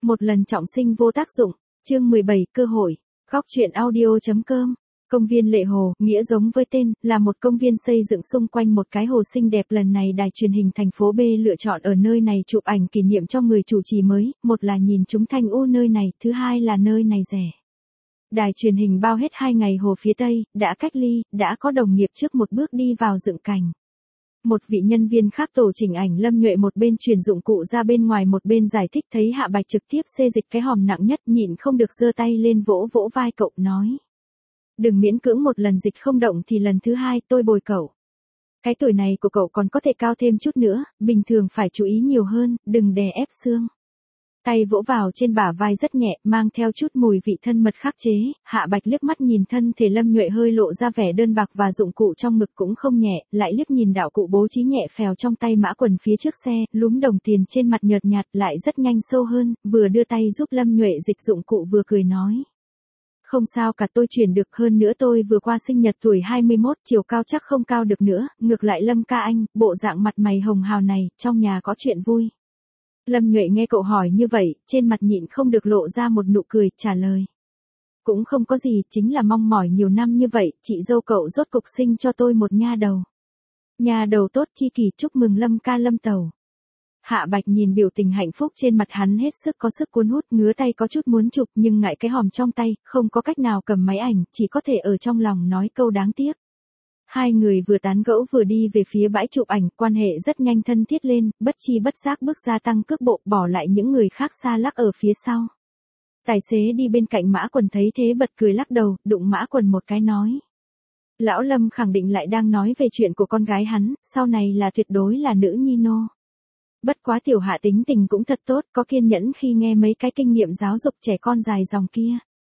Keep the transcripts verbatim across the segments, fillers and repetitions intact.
Một lần trọng sinh vô tác dụng. Chương mười bảy, cơ hội. Góc truyện audio.com. Công viên Lệ Hồ, nghĩa giống với tên, là một công viên xây dựng xung quanh một cái hồ xinh đẹp. Lần này đài truyền hình thành phố B lựa chọn ở nơi này chụp ảnh kỷ niệm cho người chủ trì mới, một là nhìn chúng thanh u nơi này, thứ hai là nơi này rẻ. Đài truyền hình bao hết hai ngày hồ phía Tây, đã cách ly, đã có đồng nghiệp trước một bước đi vào dựng cảnh. Một vị nhân viên khác tổ chỉnh ảnh Lâm Nhuệ một bên truyền dụng cụ ra bên ngoài một bên giải thích, thấy Hạ Bạch trực tiếp xê dịch cái hòm nặng nhất, nhịn không được giơ tay lên vỗ vỗ vai cậu, nói. Đừng miễn cưỡng, một lần dịch không động thì lần thứ hai tôi bồi cậu. Cái tuổi này của cậu còn có thể cao thêm chút nữa, bình thường phải chú ý nhiều hơn, đừng đè ép xương. Tay vỗ vào trên bả vai rất nhẹ, mang theo chút mùi vị thân mật khắc chế. Hạ Bạch liếc mắt nhìn thân thể Lâm Nhuệ hơi lộ ra vẻ đơn bạc và dụng cụ trong ngực cũng không nhẹ, lại liếc nhìn đạo cụ bố trí nhẹ phèo trong tay Mã Quần phía trước xe, lúm đồng tiền trên mặt nhợt nhạt lại rất nhanh sâu hơn, vừa đưa tay giúp Lâm Nhuệ dịch dụng cụ vừa cười nói. Không sao cả, tôi chuyển được, hơn nữa tôi vừa qua sinh nhật tuổi hai mươi mốt, chiều cao chắc không cao được nữa, ngược lại Lâm ca anh, bộ dạng mặt mày hồng hào này, trong nhà có chuyện vui. Lâm Nhuệ nghe cậu hỏi như vậy, trên mặt nhịn không được lộ ra một nụ cười, trả lời. Cũng không có gì, chính là mong mỏi nhiều năm như vậy, chị dâu cậu rốt cục sinh cho tôi một nha đầu. Nha đầu tốt chi kỳ, chúc mừng Lâm ca Lâm tẩu. Hạ Bạch nhìn biểu tình hạnh phúc trên mặt hắn hết sức có sức cuốn hút, ngứa tay có chút muốn chụp nhưng ngại cái hòm trong tay, không có cách nào cầm máy ảnh, chỉ có thể ở trong lòng nói câu đáng tiếc. Hai người vừa tán gẫu vừa đi về phía bãi chụp ảnh, quan hệ rất nhanh thân thiết lên, bất chi bất giác bước ra tăng cước bộ, bỏ lại những người khác xa lắc ở phía sau. Tài xế đi bên cạnh Mã Quần thấy thế bật cười lắc đầu, đụng Mã Quần một cái nói. Lão Lâm khẳng định lại đang nói về chuyện của con gái hắn, sau này là tuyệt đối là nữ nhi nô. Bất quá tiểu Hạ tính tình cũng thật tốt, có kiên nhẫn khi nghe mấy cái kinh nghiệm giáo dục trẻ con dài dòng kia.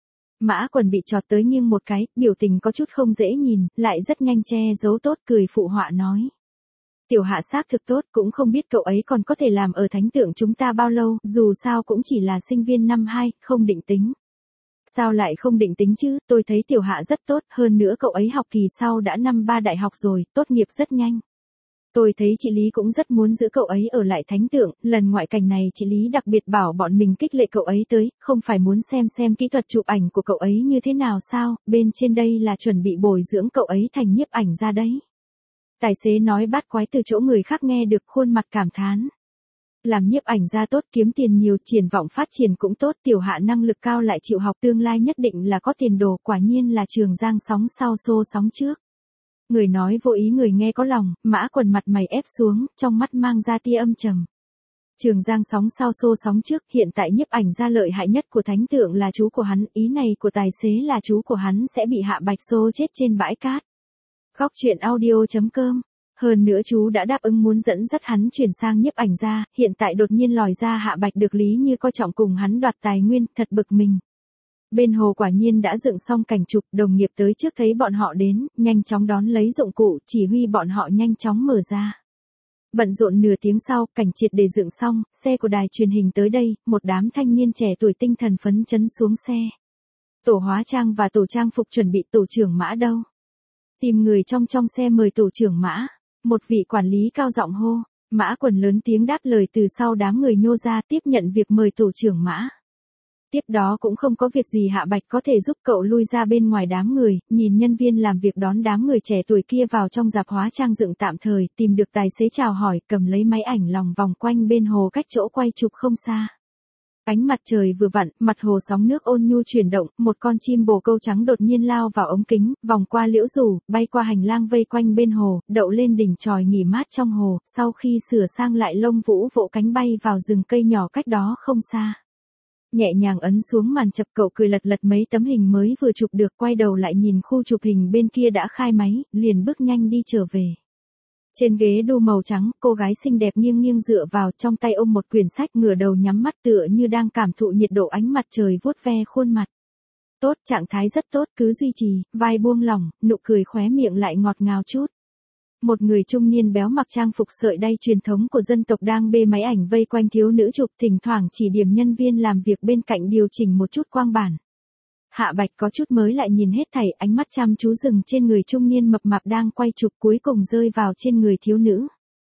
Mã Quần bị chọt tới nghiêng một cái, biểu tình có chút không dễ nhìn, lại rất nhanh che giấu tốt, cười phụ họa nói. Tiểu Hạ xác thực tốt, cũng không biết cậu ấy còn có thể làm ở thánh tượng chúng ta bao lâu, dù sao cũng chỉ là sinh viên năm hai, không định tính. Sao lại không định tính chứ, tôi thấy tiểu Hạ rất tốt, hơn nữa cậu ấy học kỳ sau đã năm ba đại học rồi, tốt nghiệp rất nhanh. Tôi thấy chị Lý cũng rất muốn giữ cậu ấy ở lại thánh tượng, lần ngoại cảnh này chị Lý đặc biệt bảo bọn mình kích lệ cậu ấy tới, không phải muốn xem xem kỹ thuật chụp ảnh của cậu ấy như thế nào sao, bên trên đây là chuẩn bị bồi dưỡng cậu ấy thành nhiếp ảnh ra đấy. Tài xế nói bát quái từ chỗ người khác nghe được, khuôn mặt cảm thán. Làm nhiếp ảnh ra tốt, kiếm tiền nhiều, triển vọng phát triển cũng tốt, tiểu Hạ năng lực cao lại chịu học, tương lai nhất định là có tiền đồ, quả nhiên là Trường Giang sóng sau xô sóng trước. Người nói vô ý người nghe có lòng, Mã Quần mặt mày ép xuống, trong mắt mang ra tia âm trầm. Trường Giang sóng sau xô sóng trước, hiện tại nhiếp ảnh ra lợi hại nhất của thánh tượng là chú của hắn, ý này của tài xế là chú của hắn sẽ bị Hạ Bạch xô chết trên bãi cát. Góc truyện audio.com. Hơn nữa chú đã đáp ứng muốn dẫn dắt hắn chuyển sang nhiếp ảnh ra, hiện tại đột nhiên lòi ra Hạ Bạch được Lý Như coi trọng cùng hắn đoạt tài nguyên, thật bực mình. Bên hồ quả nhiên đã dựng xong cảnh chụp, đồng nghiệp tới trước thấy bọn họ đến, nhanh chóng đón lấy dụng cụ, chỉ huy bọn họ nhanh chóng mở ra. Bận rộn nửa tiếng sau, cảnh triệt để dựng xong, xe của đài truyền hình tới đây, một đám thanh niên trẻ tuổi tinh thần phấn chấn xuống xe. Tổ hóa trang và tổ trang phục chuẩn bị, tổ trưởng Mã đâu? Tìm người trong trong xe mời tổ trưởng Mã. Một vị quản lý cao giọng hô, Mã Quần lớn tiếng đáp lời từ sau đám người nhô ra tiếp nhận việc mời tổ trưởng Mã. Tiếp đó cũng không có việc gì, Hạ Bạch có thể giúp cậu lui ra bên ngoài đám người, nhìn nhân viên làm việc đón đám người trẻ tuổi kia vào trong rạp hóa trang dựng tạm thời, tìm được tài xế chào hỏi, cầm lấy máy ảnh lòng vòng quanh bên hồ cách chỗ quay chụp không xa. Ánh mặt trời vừa vặn, mặt hồ sóng nước ôn nhu chuyển động, một con chim bồ câu trắng đột nhiên lao vào ống kính, vòng qua liễu rủ, bay qua hành lang vây quanh bên hồ, đậu lên đỉnh chòi nghỉ mát trong hồ, sau khi sửa sang lại lông vũ vỗ cánh bay vào rừng cây nhỏ cách đó không xa. Nhẹ nhàng ấn xuống màn chập, cậu cười lật lật mấy tấm hình mới vừa chụp được, quay đầu lại nhìn khu chụp hình bên kia đã khai máy, liền bước nhanh đi trở về. Trên ghế đu màu trắng, cô gái xinh đẹp nghiêng nghiêng dựa vào, trong tay ôm một quyển sách, ngửa đầu nhắm mắt tựa như đang cảm thụ nhiệt độ ánh mặt trời vuốt ve khuôn mặt. Tốt, trạng thái rất tốt, cứ duy trì, vai buông lỏng, nụ cười khóe miệng lại ngọt ngào chút. Một người trung niên béo mặc trang phục sợi đay truyền thống của dân tộc đang bê máy ảnh vây quanh thiếu nữ chụp, thỉnh thoảng chỉ điểm nhân viên làm việc bên cạnh điều chỉnh một chút quang bản. Hạ Bạch có chút mới lại nhìn hết thảy, ánh mắt chăm chú dừng trên người trung niên mập mạp đang quay chụp, cuối cùng rơi vào trên người thiếu nữ.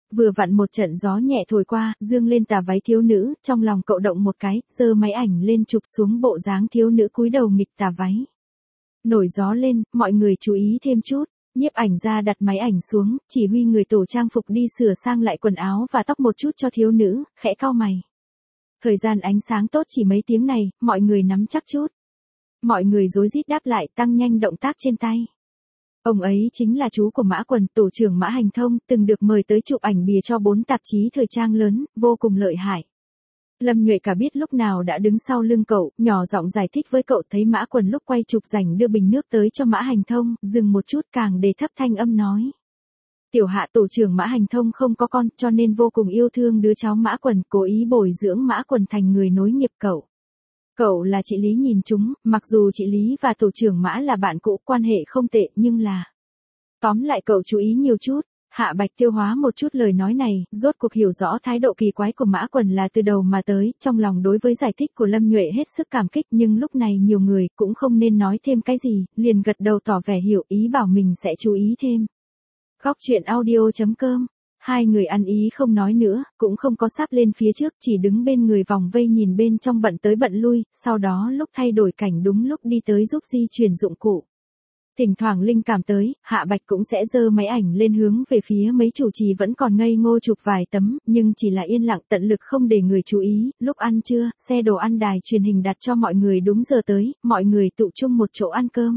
Vừa vặn một trận gió nhẹ thổi qua, dương lên tà váy thiếu nữ, trong lòng cậu động một cái, giơ máy ảnh lên chụp xuống bộ dáng thiếu nữ cúi đầu nghịch tà váy. Nổi gió lên, mọi người chú ý thêm chút. Nhiếp ảnh ra đặt máy ảnh xuống, chỉ huy người tổ trang phục đi sửa sang lại quần áo và tóc một chút cho thiếu nữ, khẽ cau mày. Thời gian ánh sáng tốt chỉ mấy tiếng này, mọi người nắm chắc chút. Mọi người rối rít đáp lại, tăng nhanh động tác trên tay. Ông ấy chính là chú của Mã Quần, tổ trưởng Mã Hành Thông, từng được mời tới chụp ảnh bìa cho bốn tạp chí thời trang lớn, vô cùng lợi hại. Lâm Nhuệ cả biết lúc nào đã đứng sau lưng cậu, nhỏ giọng giải thích với cậu, thấy Mã Quần lúc quay chụp rảnh đưa bình nước tới cho Mã Hành Thông, dừng một chút càng đề thấp thanh âm nói. Tiểu Hạ tổ trưởng Mã Hành Thông không có con, cho nên vô cùng yêu thương đứa cháu Mã Quần, cố ý bồi dưỡng Mã Quần thành người nối nghiệp cậu. Cậu là chị Lý nhìn chúng, mặc dù chị Lý và tổ trưởng Mã là bạn cũ, quan hệ không tệ, nhưng là... Tóm lại cậu chú ý nhiều chút. Hạ Bạch tiêu hóa một chút lời nói này, rốt cuộc hiểu rõ thái độ kỳ quái của Mã Quần là từ đầu mà tới, trong lòng đối với giải thích của Lâm Nhuệ hết sức cảm kích, nhưng lúc này nhiều người cũng không nên nói thêm cái gì, liền gật đầu tỏ vẻ hiểu ý bảo mình sẽ chú ý thêm. Góc truyện audio chấm com. Hai người ăn ý không nói nữa, cũng không có sáp lên phía trước, chỉ đứng bên người vòng vây nhìn bên trong bận tới bận lui, sau đó lúc thay đổi cảnh đúng lúc đi tới giúp di chuyển dụng cụ. Thỉnh thoảng linh cảm tới, Hạ Bạch cũng sẽ giơ máy ảnh lên hướng về phía mấy chủ trì vẫn còn ngây ngô chụp vài tấm, nhưng chỉ là yên lặng tận lực không để người chú ý. Lúc ăn trưa, xe đồ ăn đài truyền hình đặt cho mọi người đúng giờ tới, mọi người tụ chung một chỗ ăn cơm.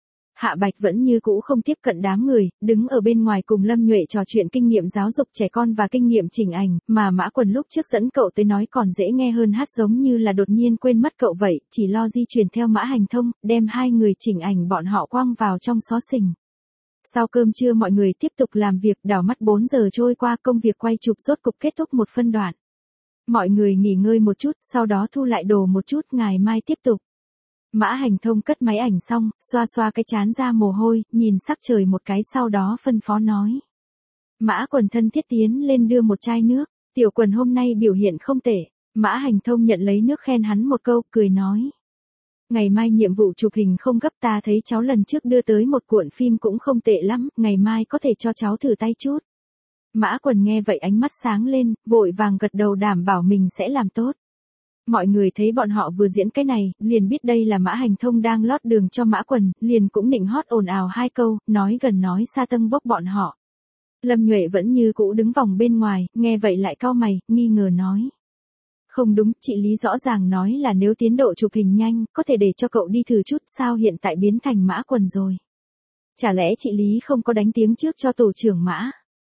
Hạ Bạch vẫn như cũ không tiếp cận đám người, đứng ở bên ngoài cùng Lâm Nhuệ trò chuyện kinh nghiệm giáo dục trẻ con và kinh nghiệm chỉnh ảnh, mà Mã Quần lúc trước dẫn cậu tới nói còn dễ nghe hơn hát giống như là đột nhiên quên mất cậu vậy, chỉ lo di chuyển theo Mã Hành Thông, đem hai người chỉnh ảnh bọn họ quăng vào trong xó xỉnh. Sau cơm trưa mọi người tiếp tục làm việc, đảo mắt bốn giờ trôi qua, công việc quay chụp rốt cục kết thúc một phân đoạn. Mọi người nghỉ ngơi một chút, sau đó thu lại đồ một chút, ngày mai tiếp tục. Mã Hành Thông cất máy ảnh xong, xoa xoa cái trán ra mồ hôi, nhìn sắc trời một cái sau đó phân phó nói. Mã Quần thân thiết tiến lên đưa một chai nước, Tiểu Quần hôm nay biểu hiện không tệ. Mã Hành Thông nhận lấy nước khen hắn một câu, cười nói. Ngày mai nhiệm vụ chụp hình không gấp, ta thấy cháu lần trước đưa tới một cuộn phim cũng không tệ lắm, ngày mai có thể cho cháu thử tay chút. Mã Quần nghe vậy ánh mắt sáng lên, vội vàng gật đầu đảm bảo mình sẽ làm tốt. Mọi người thấy bọn họ vừa diễn cái này, liền biết đây là Mã Hành Thông đang lót đường cho Mã Quần, liền cũng nịnh hót ồn ào hai câu, nói gần nói xa tâng bốc bọn họ. Lâm Nhuệ vẫn như cũ đứng vòng bên ngoài, nghe vậy lại cau mày, nghi ngờ nói. Không đúng, chị Lý rõ ràng nói là nếu tiến độ chụp hình nhanh, có thể để cho cậu đi thử chút, sao hiện tại biến thành Mã Quần rồi. Chả lẽ chị Lý không có đánh tiếng trước cho tổ trưởng Mã?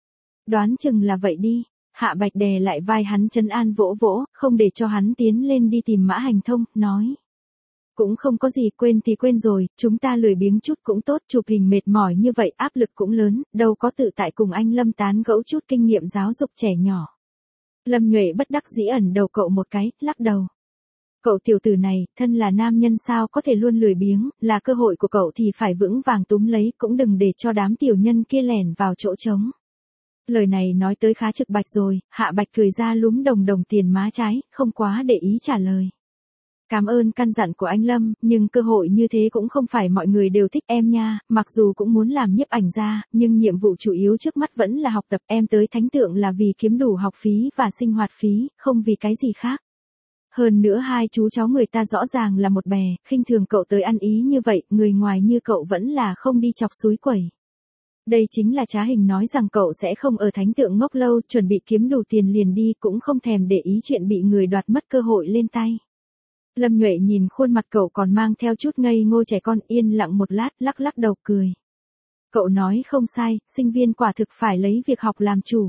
Đoán chừng là vậy đi. Hạ Bạch đè lại vai hắn trấn an vỗ vỗ, không để cho hắn tiến lên đi tìm Mã Hành Thông, nói. Cũng không có gì, quên thì quên rồi, chúng ta lười biếng chút cũng tốt, chụp hình mệt mỏi như vậy áp lực cũng lớn, đâu có tự tại cùng anh Lâm tán gẫu chút kinh nghiệm giáo dục trẻ nhỏ. Lâm Nhuệ bất đắc dĩ ẩn đầu cậu một cái, lắc đầu. Cậu tiểu tử này, thân là nam nhân sao có thể luôn lười biếng, là cơ hội của cậu thì phải vững vàng túm lấy, cũng đừng để cho đám tiểu nhân kia lẻn vào chỗ trống. Lời này nói tới khá trực bạch rồi, Hạ Bạch cười ra lúm đồng đồng tiền má trái, không quá để ý trả lời. Cảm ơn căn dặn của anh Lâm, nhưng cơ hội như thế cũng không phải mọi người đều thích em nha, mặc dù cũng muốn làm nhiếp ảnh ra, nhưng nhiệm vụ chủ yếu trước mắt vẫn là học tập, em tới Thánh Tượng là vì kiếm đủ học phí và sinh hoạt phí, không vì cái gì khác. Hơn nữa hai chú cháu người ta rõ ràng là một bè, khinh thường cậu tới ăn ý như vậy, người ngoài như cậu vẫn là không đi chọc xúi quẩy. Đây chính là trá hình nói rằng cậu sẽ không ở Thánh Tượng ngốc lâu, chuẩn bị kiếm đủ tiền liền đi, cũng không thèm để ý chuyện bị người đoạt mất cơ hội lên tay. Lâm Nhuệ nhìn khuôn mặt cậu còn mang theo chút ngây ngô trẻ con, yên lặng một lát, lắc lắc đầu cười. Cậu nói không sai, sinh viên quả thực phải lấy việc học làm chủ.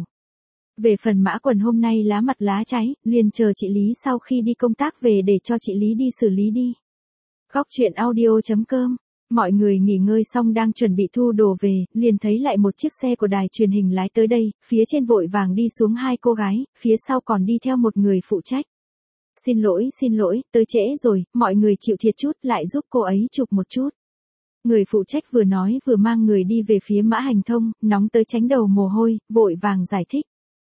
Về phần Mã Quần hôm nay lá mặt lá cháy, liền chờ chị Lý sau khi đi công tác về để cho chị Lý đi xử lý đi. Góc truyện audio chấm com. Mọi người nghỉ ngơi xong đang chuẩn bị thu đồ về, liền thấy lại một chiếc xe của đài truyền hình lái tới đây, phía trên vội vàng đi xuống hai cô gái, phía sau còn đi theo một người phụ trách. Xin lỗi, xin lỗi, tới trễ rồi, mọi người chịu thiệt chút, lại giúp cô ấy chụp một chút. Người phụ trách vừa nói vừa mang người đi về phía Mã Hành Thông, nóng tới tránh đầu mồ hôi, vội vàng giải thích.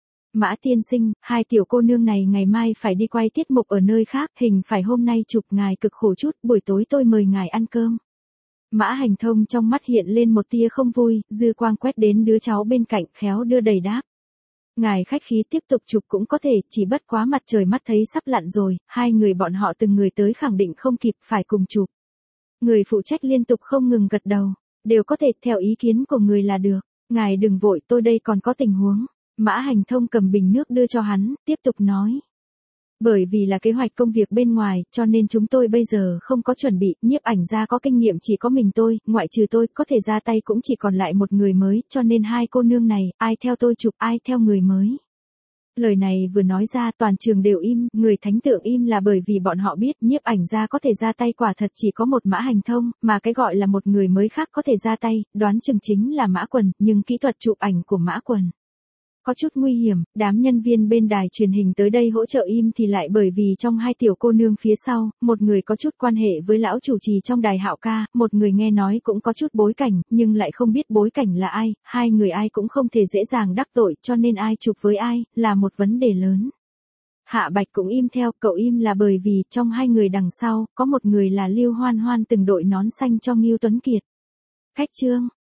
Mã tiên sinh, hai tiểu cô nương này ngày mai phải đi quay tiết mục ở nơi khác, hình phải hôm nay chụp, ngài cực khổ chút, buổi tối tôi mời ngài ăn cơm. Mã Hành Thông trong mắt hiện lên một tia không vui, dư quang quét đến đứa cháu bên cạnh, khéo đưa đầy đáp. Ngài khách khí tiếp tục chụp cũng có thể, chỉ bất quá mặt trời mắt thấy sắp lặn rồi, hai người bọn họ từng người tới khẳng định không kịp phải cùng chụp. Người phụ trách liên tục không ngừng gật đầu, đều có thể theo ý kiến của người là được, ngài đừng vội tôi đây còn có tình huống. Mã Hành Thông cầm bình nước đưa cho hắn, tiếp tục nói. Bởi vì là kế hoạch công việc bên ngoài, cho nên chúng tôi bây giờ không có chuẩn bị, nhiếp ảnh gia có kinh nghiệm chỉ có mình tôi, ngoại trừ tôi, có thể ra tay cũng chỉ còn lại một người mới, cho nên hai cô nương này, ai theo tôi chụp, ai theo người mới. Lời này vừa nói ra toàn trường đều im, người thánh tượng im là bởi vì bọn họ biết nhiếp ảnh gia có thể ra tay quả thật chỉ có một Mã Hành Thông, mà cái gọi là một người mới khác có thể ra tay, đoán chừng chính là Mã Quần, nhưng kỹ thuật chụp ảnh của Mã Quần có chút nguy hiểm, đám nhân viên bên đài truyền hình tới đây hỗ trợ im thì lại bởi vì trong hai tiểu cô nương phía sau, một người có chút quan hệ với lão chủ trì trong đài Hạo ca, một người nghe nói cũng có chút bối cảnh, nhưng lại không biết bối cảnh là ai, hai người ai cũng không thể dễ dàng đắc tội cho nên ai chụp với ai, là một vấn đề lớn. Hạ Bạch cũng im theo, cậu im là bởi vì trong hai người đằng sau, có một người là Lưu Hoan Hoan từng đội nón xanh cho Ngưu Tuấn Kiệt. Khách trương,